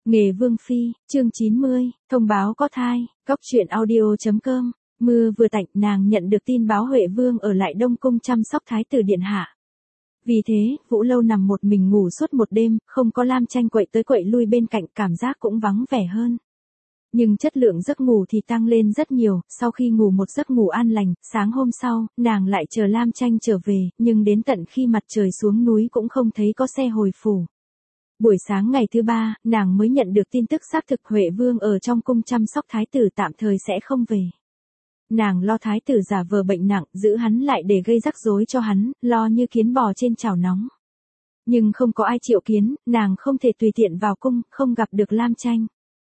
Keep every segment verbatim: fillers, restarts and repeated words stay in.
Nghề Vương Phi, chương chín mươi, thông báo có thai, Cóc truyện audio chấm com. Mưa vừa tạnh, nàng nhận được tin báo Huệ Vương ở lại Đông Cung chăm sóc thái tử điện hạ. Vì thế, Vũ Lâu nằm một mình ngủ suốt một đêm, không có Lam Tranh quậy tới quậy lui bên cạnh, cảm giác cũng vắng vẻ hơn. Nhưng chất lượng giấc ngủ thì tăng lên rất nhiều, sau khi ngủ một giấc ngủ an lành, sáng hôm sau, nàng lại chờ Lam Tranh trở về, nhưng đến tận khi mặt trời xuống núi cũng không thấy có xe hồi phủ. Buổi sáng ngày thứ ba, nàng mới nhận được tin tức xác thực Huệ Vương ở trong cung chăm sóc thái tử tạm thời sẽ không về. Nàng lo thái tử giả vờ bệnh nặng, giữ hắn lại để gây rắc rối cho hắn, lo như kiến bò trên chảo nóng. Nhưng không có ai triệu kiến, nàng không thể tùy tiện vào cung, không gặp được Lam Tranh.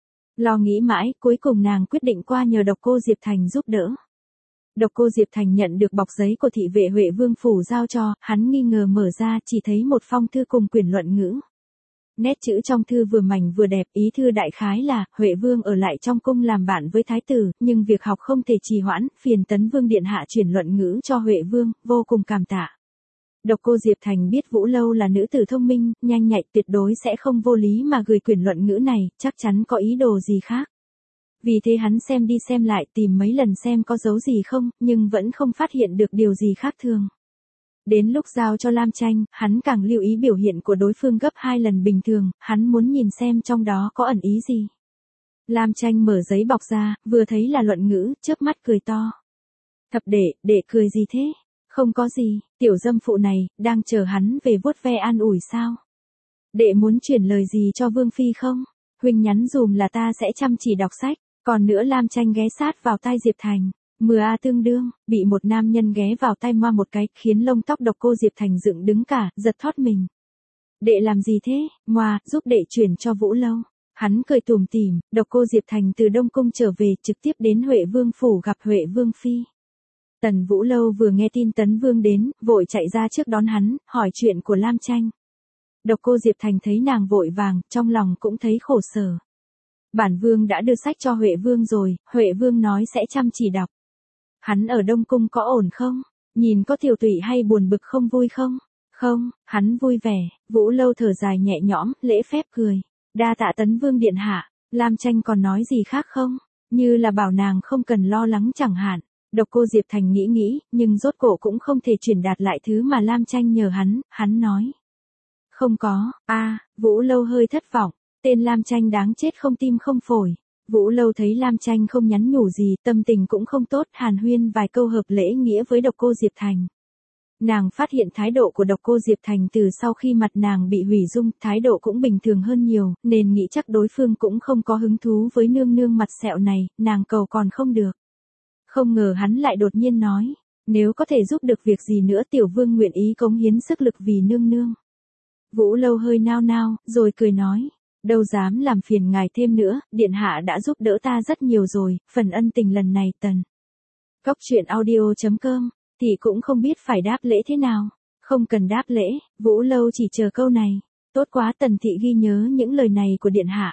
Lo nghĩ mãi, cuối cùng nàng quyết định qua nhờ Độc Cô Diệp Thành giúp đỡ. Độc Cô Diệp Thành nhận được bọc giấy của thị vệ Huệ Vương phủ giao cho, hắn nghi ngờ mở ra chỉ thấy một phong thư cùng quyển luận ngữ. Nét chữ trong thư vừa mảnh vừa đẹp, ý thư đại khái là, Huệ Vương ở lại trong cung làm bạn với thái tử, nhưng việc học không thể trì hoãn, phiền Tấn Vương điện hạ chuyển luận ngữ cho Huệ Vương, vô cùng cảm tạ. Độc Cô Diệp Thành biết Vũ Lâu là nữ tử thông minh, nhanh nhạy, tuyệt đối sẽ không vô lý mà gửi quyển luận ngữ này, chắc chắn có ý đồ gì khác. Vì thế hắn xem đi xem lại, tìm mấy lần xem có dấu gì không, nhưng vẫn không phát hiện được điều gì khác thường. Đến lúc giao cho Lam Tranh, hắn càng lưu ý biểu hiện của đối phương gấp hai lần bình thường, hắn muốn nhìn xem trong đó có ẩn ý gì. Lam Tranh mở giấy bọc ra, vừa thấy là luận ngữ, chớp mắt cười to. Thập đệ, đệ cười gì thế? Không có gì, tiểu dâm phụ này, đang chờ hắn về vuốt ve an ủi sao? Đệ muốn chuyển lời gì cho Vương Phi không? Huynh nhắn dùm là ta sẽ chăm chỉ đọc sách, còn nữa Lam Tranh ghé sát vào tai Diệp Thành. Mưa a tương đương, bị một nam nhân ghé vào tay moa một cái, khiến lông tóc Độc Cô Diệp Thành dựng đứng cả, giật thót mình. Đệ làm gì thế, moa, giúp đệ chuyển cho Vũ Lâu. Hắn cười tủm tỉm, Độc Cô Diệp Thành từ Đông Cung trở về, trực tiếp đến Huệ Vương phủ gặp Huệ Vương Phi. Tần Vũ Lâu vừa nghe tin Tấn Vương đến, vội chạy ra trước đón hắn, hỏi chuyện của Lam Tranh. Độc Cô Diệp Thành thấy nàng vội vàng, trong lòng cũng thấy khổ sở. Bản Vương đã đưa sách cho Huệ Vương rồi, Huệ Vương nói sẽ chăm chỉ đọc. Hắn ở Đông Cung có ổn không? Nhìn có tiều tụy hay buồn bực không vui không? Không, hắn vui vẻ. Vũ Lâu thở dài nhẹ nhõm, lễ phép cười. Đa tạ Tấn Vương điện hạ. Lam Tranh còn nói gì khác không? Như là bảo nàng không cần lo lắng chẳng hạn. Độc Cô Diệp Thành nghĩ nghĩ, nhưng rốt cổ cũng không thể truyền đạt lại thứ mà Lam Tranh nhờ hắn, hắn nói. Không có, a à, Vũ Lâu hơi thất vọng. Tên Lam Tranh đáng chết không tim không phổi. Vũ Lâu thấy Lam Tranh không nhắn nhủ gì, tâm tình cũng không tốt, hàn huyên vài câu hợp lễ nghĩa với Độc Cô Diệp Thành. Nàng phát hiện thái độ của Độc Cô Diệp Thành từ sau khi mặt nàng bị hủy dung, thái độ cũng bình thường hơn nhiều, nên nghĩ chắc đối phương cũng không có hứng thú với nương nương mặt sẹo này, nàng cầu còn không được. Không ngờ hắn lại đột nhiên nói, nếu có thể giúp được việc gì nữa tiểu vương nguyện ý cống hiến sức lực vì nương nương. Vũ Lâu hơi nao nao, rồi cười nói. Đâu dám làm phiền ngài thêm nữa, điện hạ đã giúp đỡ ta rất nhiều rồi, phần ân tình lần này Tần. Cóc truyện audio chấm com, thì cũng không biết phải đáp lễ thế nào. Không cần đáp lễ, Vũ Lâu chỉ chờ câu này. Tốt quá, Tần thị ghi nhớ những lời này của điện hạ.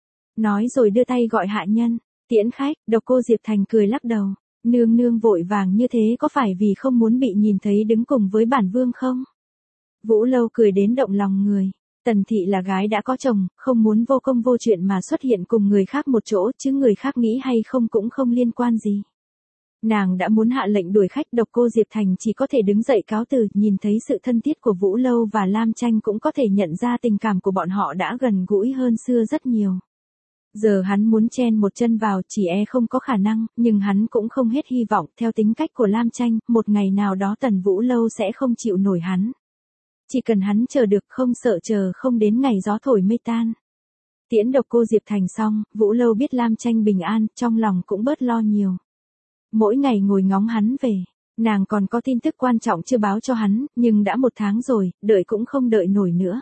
Nói rồi đưa tay gọi hạ nhân, tiễn khách. Độc Cô Diệp Thành cười lắc đầu. Nương nương vội vàng như thế có phải vì không muốn bị nhìn thấy đứng cùng với bản vương không? Vũ Lâu cười đến động lòng người. Tần thị là gái đã có chồng, không muốn vô công vô chuyện mà xuất hiện cùng người khác một chỗ, chứ người khác nghĩ hay không cũng không liên quan gì. Nàng đã muốn hạ lệnh đuổi khách, Độc Cô Diệp Thành chỉ có thể đứng dậy cáo từ, nhìn thấy sự thân thiết của Vũ Lâu và Lam Tranh cũng có thể nhận ra tình cảm của bọn họ đã gần gũi hơn xưa rất nhiều. Giờ hắn muốn chen một chân vào, chỉ e không có khả năng, nhưng hắn cũng không hết hy vọng, theo tính cách của Lam Tranh, một ngày nào đó Tần Vũ Lâu sẽ không chịu nổi hắn. Chỉ cần hắn chờ được, không sợ chờ không đến ngày gió thổi mây tan. Tiễn Độc Cô Diệp Thành xong, Vũ Lâu biết Lam Tranh bình an, trong lòng cũng bớt lo nhiều. Mỗi ngày ngồi ngóng hắn về, nàng còn có tin tức quan trọng chưa báo cho hắn, nhưng đã một tháng rồi, đợi cũng không đợi nổi nữa.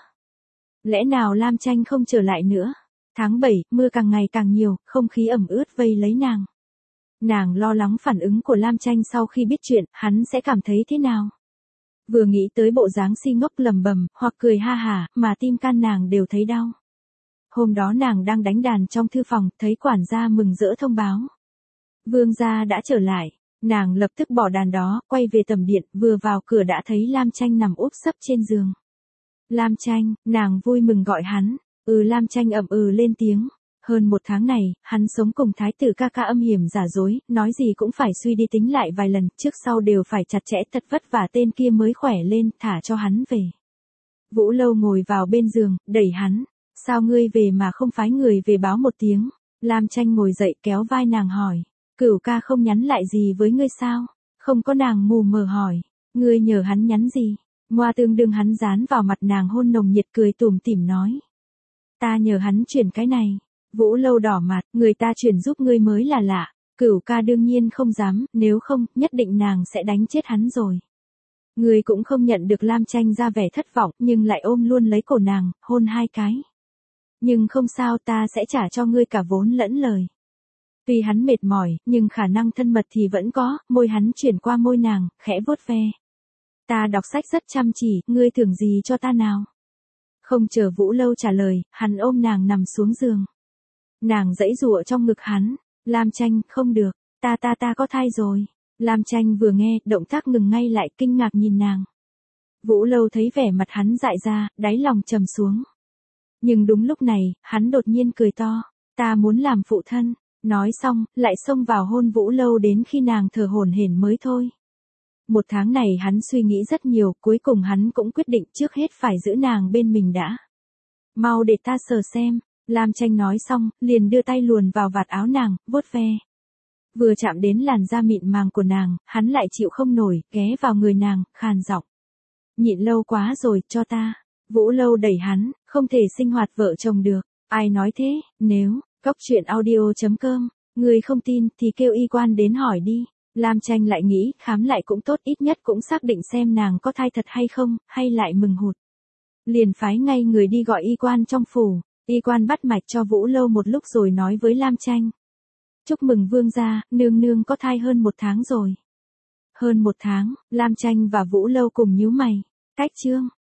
Lẽ nào Lam Tranh không trở lại nữa? Tháng bảy, mưa càng ngày càng nhiều, không khí ẩm ướt vây lấy nàng. Nàng lo lắng phản ứng của Lam Tranh sau khi biết chuyện, hắn sẽ cảm thấy thế nào? Vừa nghĩ tới bộ dáng si ngốc lầm bầm, hoặc cười ha hả, mà tim can nàng đều thấy đau. Hôm đó nàng đang đánh đàn trong thư phòng, thấy quản gia mừng rỡ thông báo. Vương gia đã trở lại, nàng lập tức bỏ đàn đó, quay về tầm điện, vừa vào cửa đã thấy Lam Tranh nằm úp sấp trên giường. Lam Tranh, nàng vui mừng gọi hắn. Ừ, Lam Tranh ậm ừ lên tiếng. Hơn một tháng này, hắn sống cùng thái tử ca ca âm hiểm giả dối, nói gì cũng phải suy đi tính lại vài lần, trước sau đều phải chặt chẽ thật vất vả tên kia mới khỏe lên, thả cho hắn về. Vũ Lâu ngồi vào bên giường, đẩy hắn. Sao ngươi về mà không phái người về báo một tiếng? Lam Tranh ngồi dậy kéo vai nàng hỏi. Cửu ca không nhắn lại gì với ngươi sao? Không có, nàng mù mờ hỏi. Ngươi nhờ hắn nhắn gì? Ngoa tương đương hắn dán vào mặt nàng hôn nồng nhiệt, cười tủm tỉm nói. Ta nhờ hắn chuyển cái này. Vũ Lâu đỏ mặt, người ta chuyển giúp ngươi mới là lạ. Cửu ca đương nhiên không dám, nếu không, nhất định nàng sẽ đánh chết hắn rồi. Ngươi cũng không nhận được. Lam Tranh ra vẻ thất vọng, nhưng lại ôm luôn lấy cổ nàng, hôn hai cái. Nhưng không sao, ta sẽ trả cho ngươi cả vốn lẫn lời. Tuy hắn mệt mỏi, nhưng khả năng thân mật thì vẫn có, môi hắn chuyển qua môi nàng, khẽ vuốt ve. Ta đọc sách rất chăm chỉ, ngươi thưởng gì cho ta nào? Không chờ Vũ Lâu trả lời, hắn ôm nàng nằm xuống giường. Nàng giãy giụa trong ngực hắn. Lam Tranh, không được, ta ta ta có thai rồi. Lam Tranh vừa nghe, động tác ngừng ngay lại, kinh ngạc nhìn nàng. Vũ Lâu thấy vẻ mặt hắn dại ra, đáy lòng trầm xuống. Nhưng đúng lúc này, hắn đột nhiên cười to. Ta muốn làm phụ thân. Nói xong, lại xông vào hôn Vũ Lâu đến khi nàng thở hổn hển mới thôi. Một tháng này hắn suy nghĩ rất nhiều, cuối cùng hắn cũng quyết định trước hết phải giữ nàng bên mình đã. Mau để ta sờ xem. Lam Tranh nói xong, liền đưa tay luồn vào vạt áo nàng, vuốt ve. Vừa chạm đến làn da mịn màng của nàng, hắn lại chịu không nổi, ghé vào người nàng, khàn giọng. Nhịn lâu quá rồi, cho ta. Vũ Lâu đẩy hắn, không thể sinh hoạt vợ chồng được. Ai nói thế? Nếu, cóc truyện audio chấm com, người không tin thì kêu y quan đến hỏi đi. Lam Tranh lại nghĩ, khám lại cũng tốt, ít nhất cũng xác định xem nàng có thai thật hay không, hay lại mừng hụt. Liền phái ngay người đi gọi y quan trong phủ. Y quan bắt mạch cho Vũ Lâu một lúc rồi nói với Lam Tranh. Chúc mừng vương gia, nương nương có thai hơn một tháng rồi. Hơn một tháng, Lam Tranh và Vũ Lâu cùng nhíu mày. Cách chương.